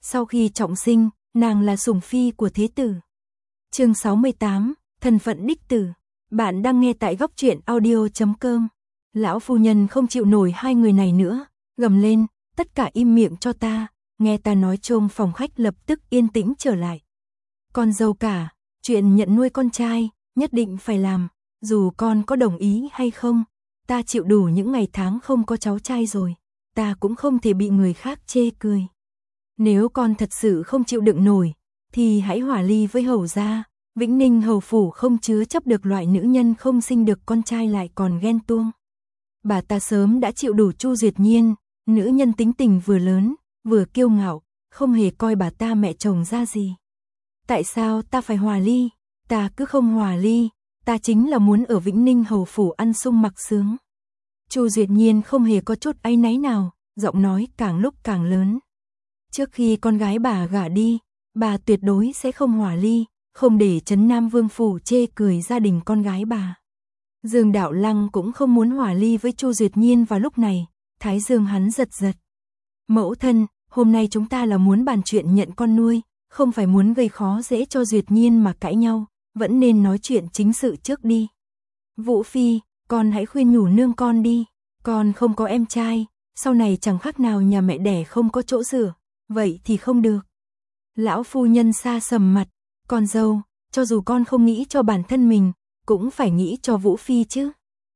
Sau khi trọng sinh, nàng là sủng phi của thế tử. Chương 68, thân phận đích tử. Bạn đang nghe tại góc truyện audio.com. Lão phu nhân không chịu nổi hai người này nữa, gầm lên, tất cả im miệng cho ta, nghe ta nói. Trong phòng khách lập tức yên tĩnh trở lại. Con dâu cả, chuyện nhận nuôi con trai, nhất định phải làm, dù con có đồng ý hay không, ta chịu đủ những ngày tháng không có cháu trai rồi, ta cũng không thể bị người khác chê cười. Nếu con thật sự không chịu đựng nổi, thì hãy hòa ly với hầu gia. Vĩnh Ninh hầu phủ không chứa chấp được loại nữ nhân không sinh được con trai lại còn ghen tuông. Bà ta sớm đã chịu đủ Chu Duyệt Nhiên, nữ nhân tính tình vừa lớn, vừa kiêu ngạo, không hề coi bà ta mẹ chồng ra gì. Tại sao ta phải hòa ly? Ta cứ không hòa ly, ta chính là muốn ở Vĩnh Ninh hầu phủ ăn sung mặc sướng. Chu Duyệt Nhiên không hề có chút áy náy nào, giọng nói càng lúc càng lớn. Trước khi con gái bà gả đi, bà tuyệt đối sẽ không hòa ly, không để Trấn Nam Vương phủ chê cười gia đình con gái bà. Dương Đạo Lăng cũng không muốn hòa ly với Chu Duyệt Nhiên vào lúc này, thái dương hắn giật giật. Mẫu thân, hôm nay chúng ta là muốn bàn chuyện nhận con nuôi, không phải muốn gây khó dễ cho Duyệt Nhiên mà cãi nhau, vẫn nên nói chuyện chính sự trước đi. Vũ Phi, con hãy khuyên nhủ nương con đi, con không có em trai, sau này chẳng khác nào nhà mẹ đẻ không có chỗ dựa, vậy thì không được. Lão phu nhân xa sầm mặt, con dâu, cho dù con không nghĩ cho bản thân mình, cũng phải nghĩ cho Vũ Phi chứ.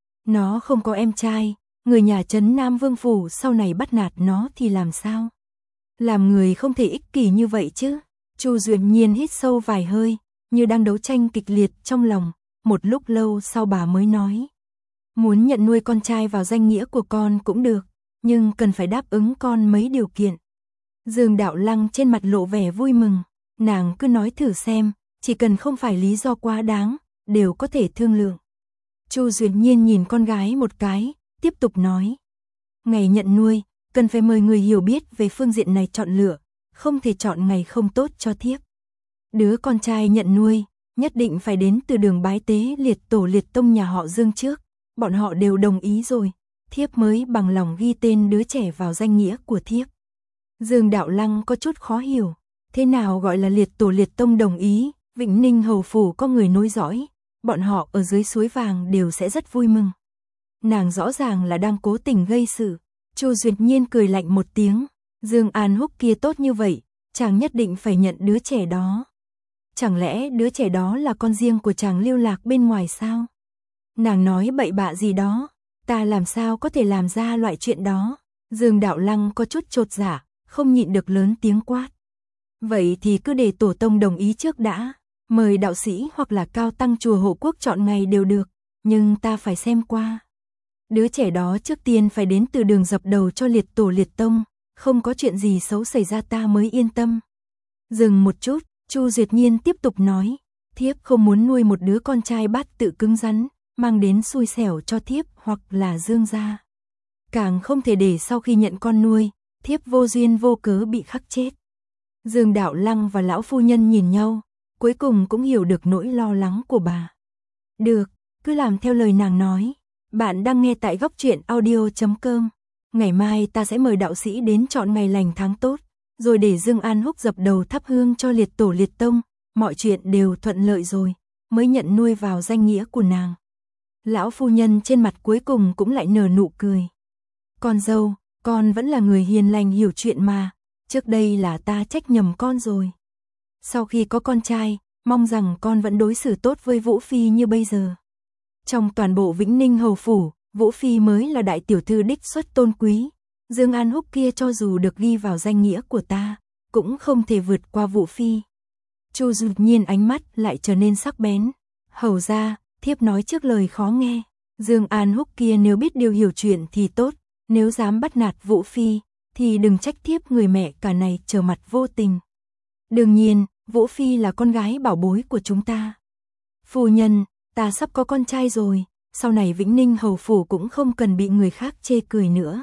Nó không có em trai, người nhà Trấn Nam Vương phủ sau này bắt nạt nó thì làm sao? Làm người không thể ích kỷ như vậy chứ. Chu Duyệt Nhiên hít sâu vài hơi, như đang đấu tranh kịch liệt trong lòng, một lúc lâu sau bà mới nói. Muốn nhận nuôi con trai vào danh nghĩa của con cũng được, nhưng cần phải đáp ứng con mấy điều kiện. Dương Đạo Lăng trên mặt lộ vẻ vui mừng, nàng cứ nói thử xem, chỉ cần không phải lý do quá đáng, đều có thể thương lượng. Chu Duyệt Nhiên nhìn con gái một cái, tiếp tục nói. Ngày nhận nuôi, cần phải mời người hiểu biết về phương diện này chọn lựa, không thể chọn ngày không tốt cho thiếp. Đứa con trai nhận nuôi, nhất định phải đến từ đường bái tế liệt tổ liệt tông nhà họ Dương trước, bọn họ đều đồng ý rồi, thiếp mới bằng lòng ghi tên đứa trẻ vào danh nghĩa của thiếp. Dương Đạo Lăng có chút khó hiểu, thế nào gọi là liệt tổ liệt tông đồng ý? Vĩnh Ninh hầu phủ có người nối dõi, bọn họ ở dưới suối vàng đều sẽ rất vui mừng. Nàng rõ ràng là đang cố tình gây sự. Chu Duyệt Nhiên cười lạnh một tiếng, Dương An Húc kia tốt như vậy, chàng nhất định phải nhận đứa trẻ đó. Chẳng lẽ đứa trẻ đó là con riêng của chàng lưu lạc bên ngoài sao? Nàng nói bậy bạ gì đó, ta làm sao có thể làm ra loại chuyện đó? Dương Đạo Lăng có chút chột dạ, không nhịn được lớn tiếng quát. Vậy thì cứ để tổ tông đồng ý trước đã, mời đạo sĩ hoặc là cao tăng chùa Hộ Quốc chọn ngày đều được, nhưng ta phải xem qua. Đứa trẻ đó trước tiên phải đến từ đường dập đầu cho liệt tổ liệt tông, không có chuyện gì xấu xảy ra ta mới yên tâm. Dừng một chút, Chu Duyệt Nhiên tiếp tục nói, thiếp không muốn nuôi một đứa con trai bát tự cứng rắn, mang đến xui xẻo cho thiếp hoặc là Dương gia. Càng không thể để sau khi nhận con nuôi, thiếp vô duyên vô cớ bị khắc chết. Dương Đạo Lăng và lão phu nhân nhìn nhau, cuối cùng cũng hiểu được nỗi lo lắng của bà. Được, cứ làm theo lời nàng nói. Bạn đang nghe tại góc truyện audio.com. Ngày mai ta sẽ mời đạo sĩ đến chọn ngày lành tháng tốt, rồi để Dương An Húc dập đầu thắp hương cho liệt tổ liệt tông, mọi chuyện đều thuận lợi rồi, mới nhận nuôi vào danh nghĩa của nàng. Lão phu nhân trên mặt cuối cùng cũng lại nở nụ cười. Con dâu, con vẫn là người hiền lành hiểu chuyện mà, trước đây là ta trách nhầm con rồi. Sau khi có con trai, mong rằng con vẫn đối xử tốt với Vũ Phi như bây giờ. Trong toàn bộ Vĩnh Ninh hầu phủ, Vũ Phi mới là đại tiểu thư đích xuất tôn quý. Dương An Húc kia cho dù được ghi vào danh nghĩa của ta, cũng không thể vượt qua Vũ Phi. Chu Duyệt Nhiên ánh mắt lại trở nên sắc bén. Hầu ra, thiếp nói trước lời khó nghe. Dương An Húc kia nếu biết điều hiểu chuyện thì tốt, nếu dám bắt nạt Vũ Phi, thì đừng trách thiếp người mẹ cả này trở mặt vô tình. Đương nhiên, Vũ Phi là con gái bảo bối của chúng ta. Phu nhân, ta sắp có con trai rồi, sau này Vĩnh Ninh hầu phủ cũng không cần bị người khác chê cười nữa.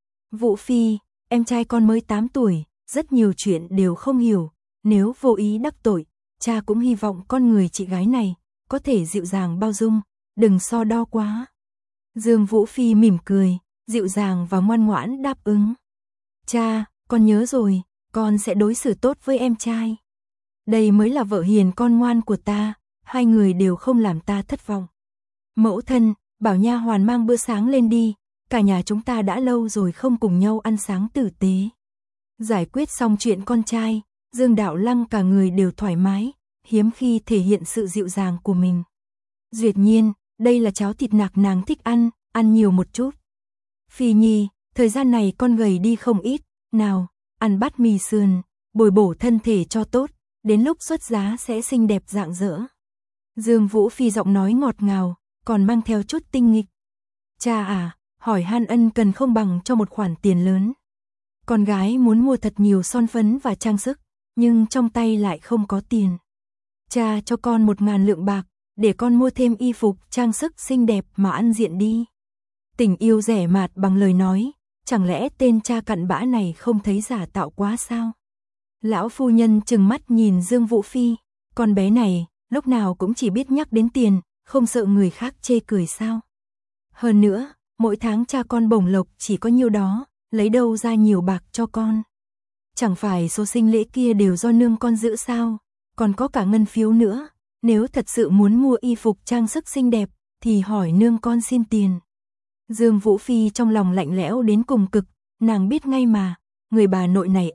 Vũ Phi, em trai con mới 8 tuổi, rất nhiều chuyện đều không hiểu, nếu vô ý đắc tội, cha cũng hy vọng con người chị gái này có thể dịu dàng bao dung, đừng so đo quá. Dương Vũ Phi mỉm cười, dịu dàng và ngoan ngoãn đáp ứng. Cha, con nhớ rồi, con sẽ đối xử tốt với em trai. Đây mới là vợ hiền con ngoan của ta, hai người đều không làm ta thất vọng. Mẫu thân, bảo nha hoàn mang bữa sáng lên đi, cả nhà chúng ta đã lâu rồi không cùng nhau ăn sáng tử tế. Giải quyết xong chuyện con trai, Dương Đạo Lăng cả người đều thoải mái, hiếm khi thể hiện sự dịu dàng của mình. Duyệt Nhiên, đây là cháo thịt nạc nàng thích ăn nhiều một chút. Phi Nhi, thời gian này con gầy đi không ít, nào, ăn bát mì sườn, bồi bổ thân thể cho tốt, đến lúc xuất giá sẽ xinh đẹp rạng rỡ. Dương Vũ Phi giọng nói ngọt ngào, còn mang theo chút tinh nghịch. Cha à, hỏi han ân cần không bằng cho một khoản tiền lớn. Con gái muốn mua thật nhiều son phấn và trang sức, nhưng trong tay lại không có tiền. Cha cho con 1.000 lượng bạc, để con mua thêm y phục, trang sức xinh đẹp mà ăn diện đi. Tình yêu rẻ mạt bằng lời nói, chẳng lẽ tên cha cặn bã này không thấy giả tạo quá sao? Lão phu nhân trừng mắt nhìn Dương Vũ Phi, con bé này, lúc nào cũng chỉ biết nhắc đến tiền, không sợ người khác chê cười sao? Hơn nữa, mỗi tháng cha con bổng lộc chỉ có nhiêu đó, lấy đâu ra nhiều bạc cho con? Chẳng phải số sinh lễ kia đều do nương con giữ sao? Còn có cả ngân phiếu nữa, nếu thật sự muốn mua y phục trang sức xinh đẹp, thì hỏi nương con xin tiền. Dương Vũ Phi trong lòng lạnh lẽo đến cùng cực, nàng biết ngay mà, người bà nội này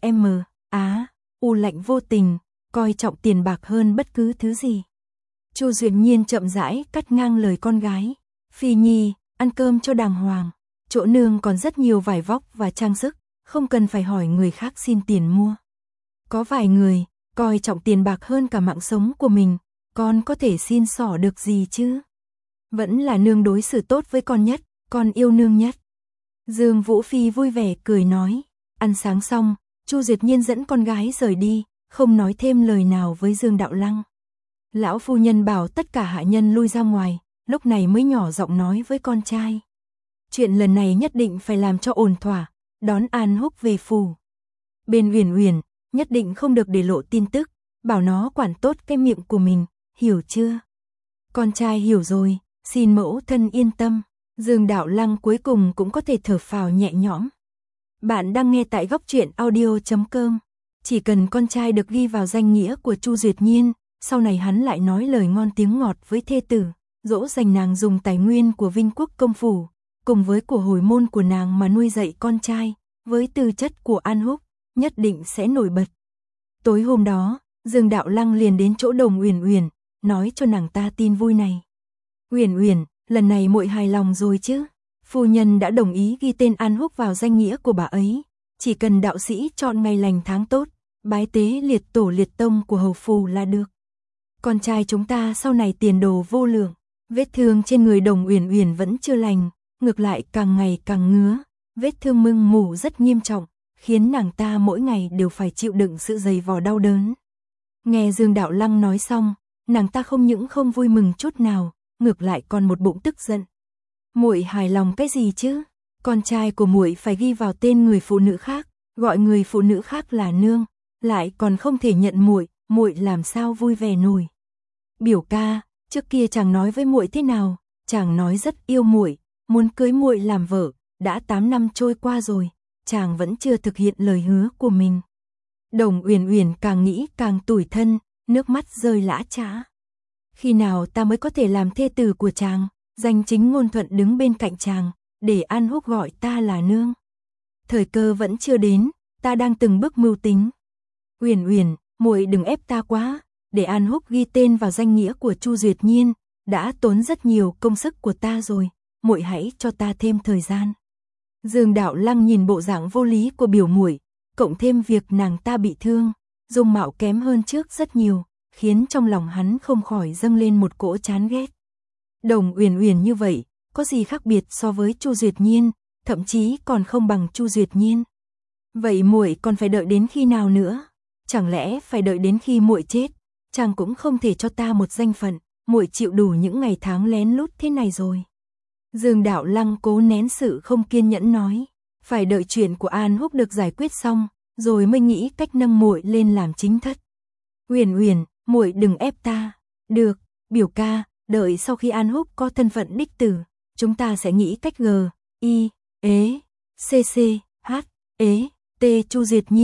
u lạnh vô tình, coi trọng tiền bạc hơn bất cứ thứ gì. Chu Duyệt Nhiên chậm rãi cắt ngang lời con gái, Phi Nhi, ăn cơm cho đàng hoàng, chỗ nương còn rất nhiều vải vóc và trang sức, không cần phải hỏi người khác xin tiền mua. Có vài người, coi trọng tiền bạc hơn cả mạng sống của mình, con có thể xin xỏ được gì chứ? Vẫn là nương đối xử tốt với con nhất, con yêu nương nhất. Dương Vũ Phi vui vẻ cười nói, ăn sáng xong, Chu Duyệt Nhiên dẫn con gái rời đi, không nói thêm lời nào với Dương Đạo Lăng. Lão phu nhân bảo tất cả hạ nhân lui ra ngoài, lúc này mới nhỏ giọng nói với con trai. Chuyện lần này nhất định phải làm cho ổn thỏa, đón An Húc về phủ. Bên Uyển Uyển, nhất định không được để lộ tin tức, bảo nó quản tốt cái miệng của mình, hiểu chưa? Con trai hiểu rồi, xin mẫu thân yên tâm. Dương Đạo Lăng cuối cùng cũng có thể thở phào nhẹ nhõm. Bạn đang nghe tại góc truyện audio.com. Chỉ cần con trai được ghi vào danh nghĩa của Chu Duyệt Nhiên, sau này hắn lại nói lời ngon tiếng ngọt với thê tử, dỗ dành nàng dùng tài nguyên của Vinh Quốc công phủ, cùng với của hồi môn của nàng mà nuôi dạy con trai, với tư chất của An Húc, nhất định sẽ nổi bật. Tối hôm đó, Dương Đạo Lăng liền đến chỗ Đồng Uyển Uyển, nói cho nàng ta tin vui này. Uyển Uyển, lần này muội hài lòng rồi chứ? Phu nhân đã đồng ý ghi tên An Húc vào danh nghĩa của bà ấy, chỉ cần đạo sĩ chọn ngày lành tháng tốt, bái tế liệt tổ liệt tông của hầu phủ là được. Con trai chúng ta sau này tiền đồ vô lượng. Vết thương trên người Đồng Uyển Uyển vẫn chưa lành, ngược lại càng ngày càng ngứa, vết thương mưng mủ rất nghiêm trọng, khiến nàng ta mỗi ngày đều phải chịu đựng sự dày vò đau đớn. Nghe Dương Đạo Lăng nói xong, nàng ta không những không vui mừng chút nào, ngược lại còn một bụng tức giận. Muội hài lòng cái gì chứ? Con trai của muội phải ghi vào tên người phụ nữ khác, gọi người phụ nữ khác là nương, lại còn không thể nhận muội, muội làm sao vui vẻ nổi. Biểu ca, trước kia chàng nói với muội thế nào? Chàng nói rất yêu muội, muốn cưới muội làm vợ, đã 8 năm trôi qua rồi, chàng vẫn chưa thực hiện lời hứa của mình. Đồng Uyển Uyển càng nghĩ càng tủi thân, nước mắt rơi lã chã. Khi nào ta mới có thể làm thê tử của chàng, danh chính ngôn thuận đứng bên cạnh chàng, để An Húc gọi ta là nương. Thời cơ vẫn chưa đến, ta đang từng bước mưu tính. Uyển Uyển, muội đừng ép ta quá, để An Húc ghi tên vào danh nghĩa của Chu Duyệt Nhiên, đã tốn rất nhiều công sức của ta rồi, muội hãy cho ta thêm thời gian. Dương Đạo Lăng nhìn bộ dạng vô lý của biểu muội, cộng thêm việc nàng ta bị thương, dung mạo kém hơn trước rất nhiều, khiến trong lòng hắn không khỏi dâng lên một cỗ chán ghét. Đồng Uyển Uyển như vậy, có gì khác biệt so với Chu Duyệt Nhiên, thậm chí còn không bằng Chu Duyệt Nhiên. Vậy muội còn phải đợi đến khi nào nữa? Chẳng lẽ phải đợi đến khi muội chết, chàng cũng không thể cho ta một danh phận, muội chịu đủ những ngày tháng lén lút thế này rồi. Dương Đạo Lăng cố nén sự không kiên nhẫn nói, phải đợi chuyện của An Húc được giải quyết xong, rồi mới nghĩ cách nâng muội lên làm chính thất. Uyển Uyển, muội đừng ép ta. Được, biểu ca, đợi sau khi An Húc có thân phận đích tử, chúng ta sẽ nghĩ cách G, I, Ế, C, C, H, Ế, T Chu Duyệt Nhiên,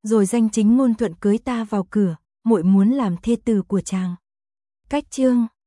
rồi danh chính ngôn thuận cưới ta vào cửa, muội muốn làm thê tử của chàng. Cách chương